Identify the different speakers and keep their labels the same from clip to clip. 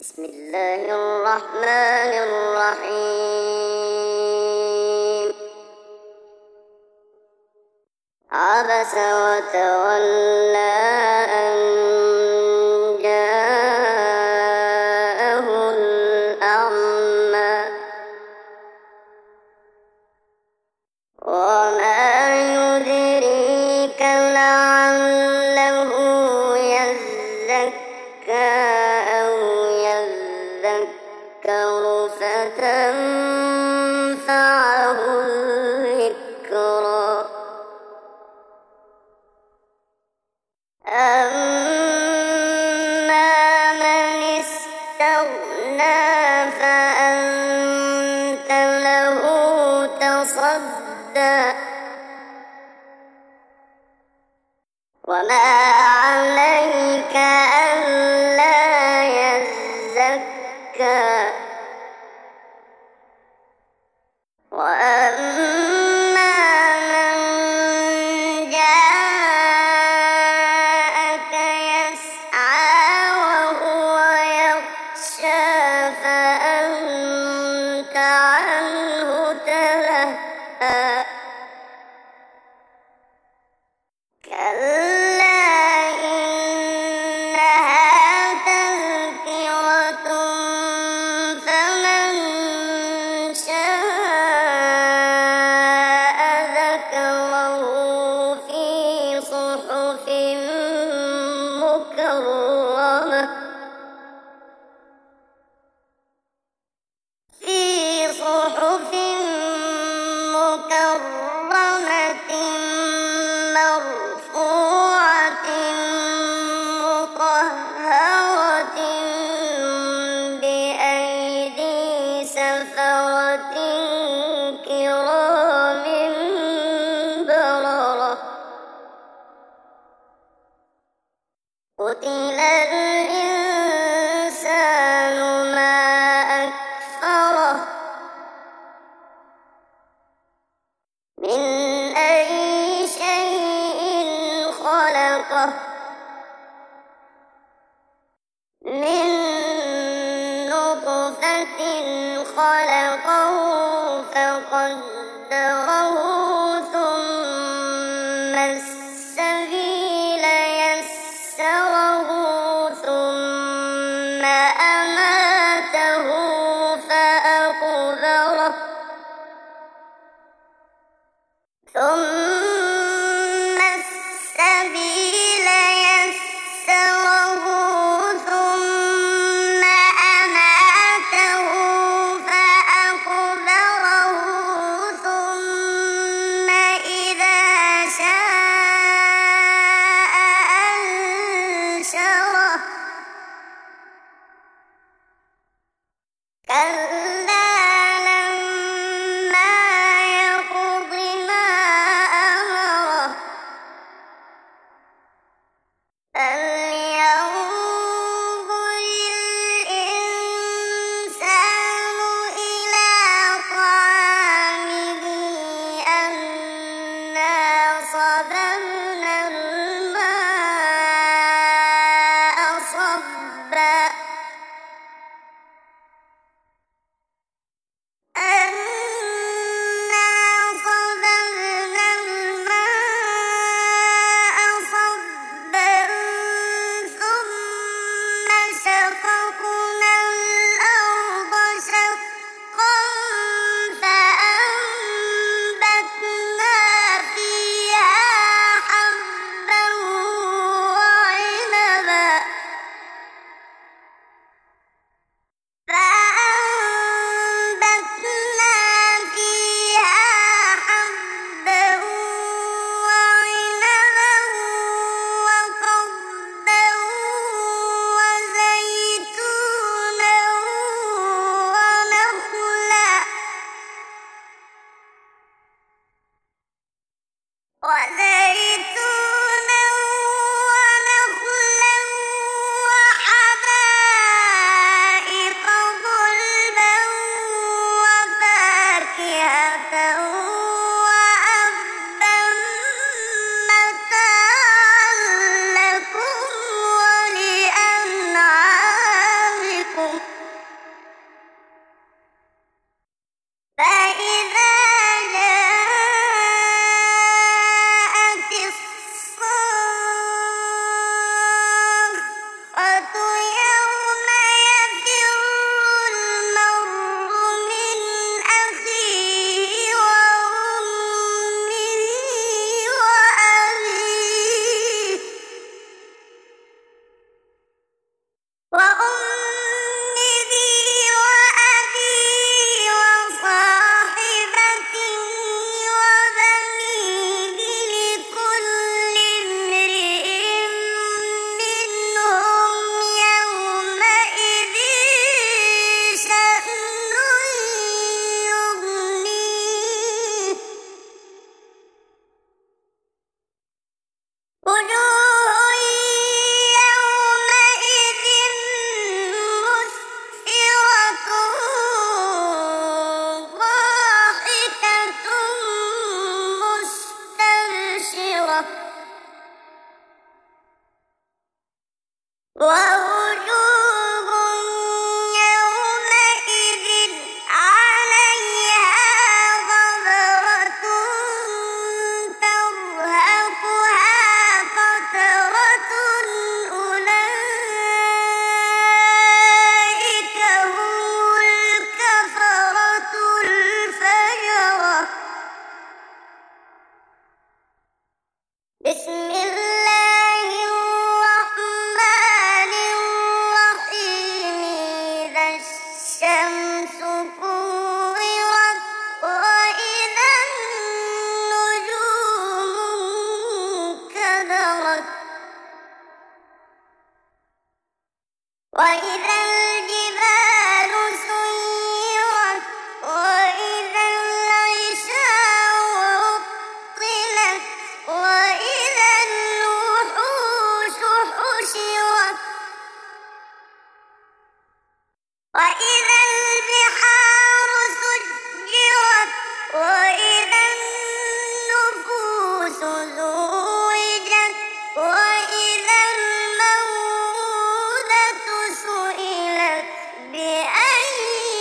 Speaker 1: بسم الله الرحمن الرحيم. عبس وتولى أن جاءه الأعمى وما يدريك لعله يزكى أو يذكر فتنفعه الذكرى. أما من استغنى فأنت له تصدى وما عليك ألا يزكى. وأما من جاءك يسعى وهو يخشى فأنت عنه تلهى. كلا إنها تذكرة فمن شاء ذكره في صحف مكرمة مرفوعة مطهرة بأيدي سفرة كرام بررة. قتل الإنسان ما أكفره من أي شيء خلقه من نطفة خلقه فقدره ثم السبيل يسره ثم أماته فأقبره ثم السبيل يسره ثم أماته فأقبره ثم إذا شاء أنشره. وإذا البحار سجرت وإذا النفوس زوجت وإذا الموءودة سئلت بأي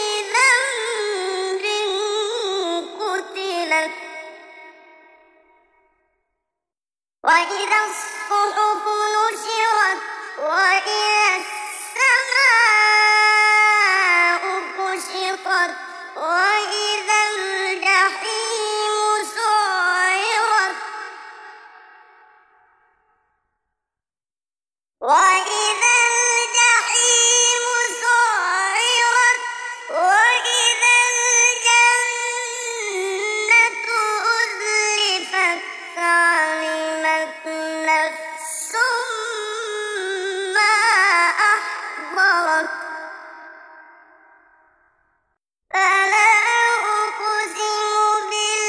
Speaker 1: ذنب قتلت وإذا الصحف نشرت وإذا السماء كشطت وإذا الجحيم سعرت وإذا الجحيم سعرت وإذا الجنة أزلفت علمت نفس ما أحضرت فلا أقسم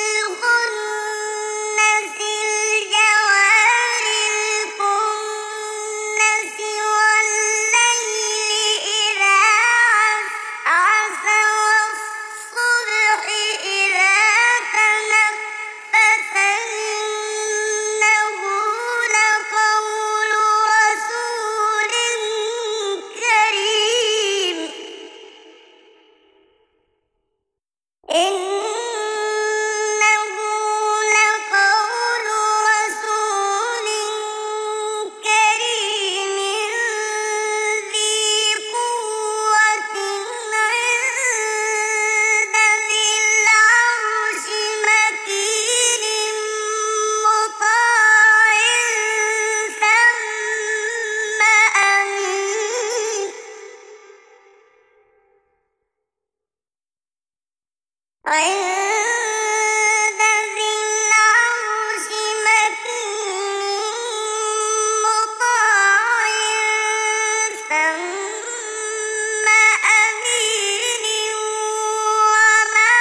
Speaker 1: بالخنس الجوار الكنس والليل إذا عسعس والصبح إذا تنفس إنه لقول رسول كريم إنه لقول رسول كريم ذي قوة عند ذي العرش مكين مطاع ثم أمين عند ذي العرش مكين مطاع ثم أمين وما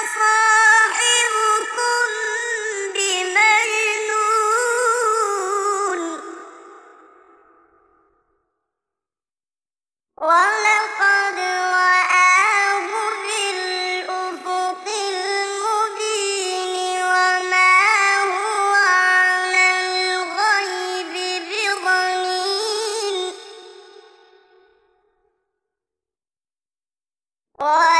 Speaker 1: صاحبكم بمجنون ولقد رآه بالأفق المبين وما هو على الغيب بضنين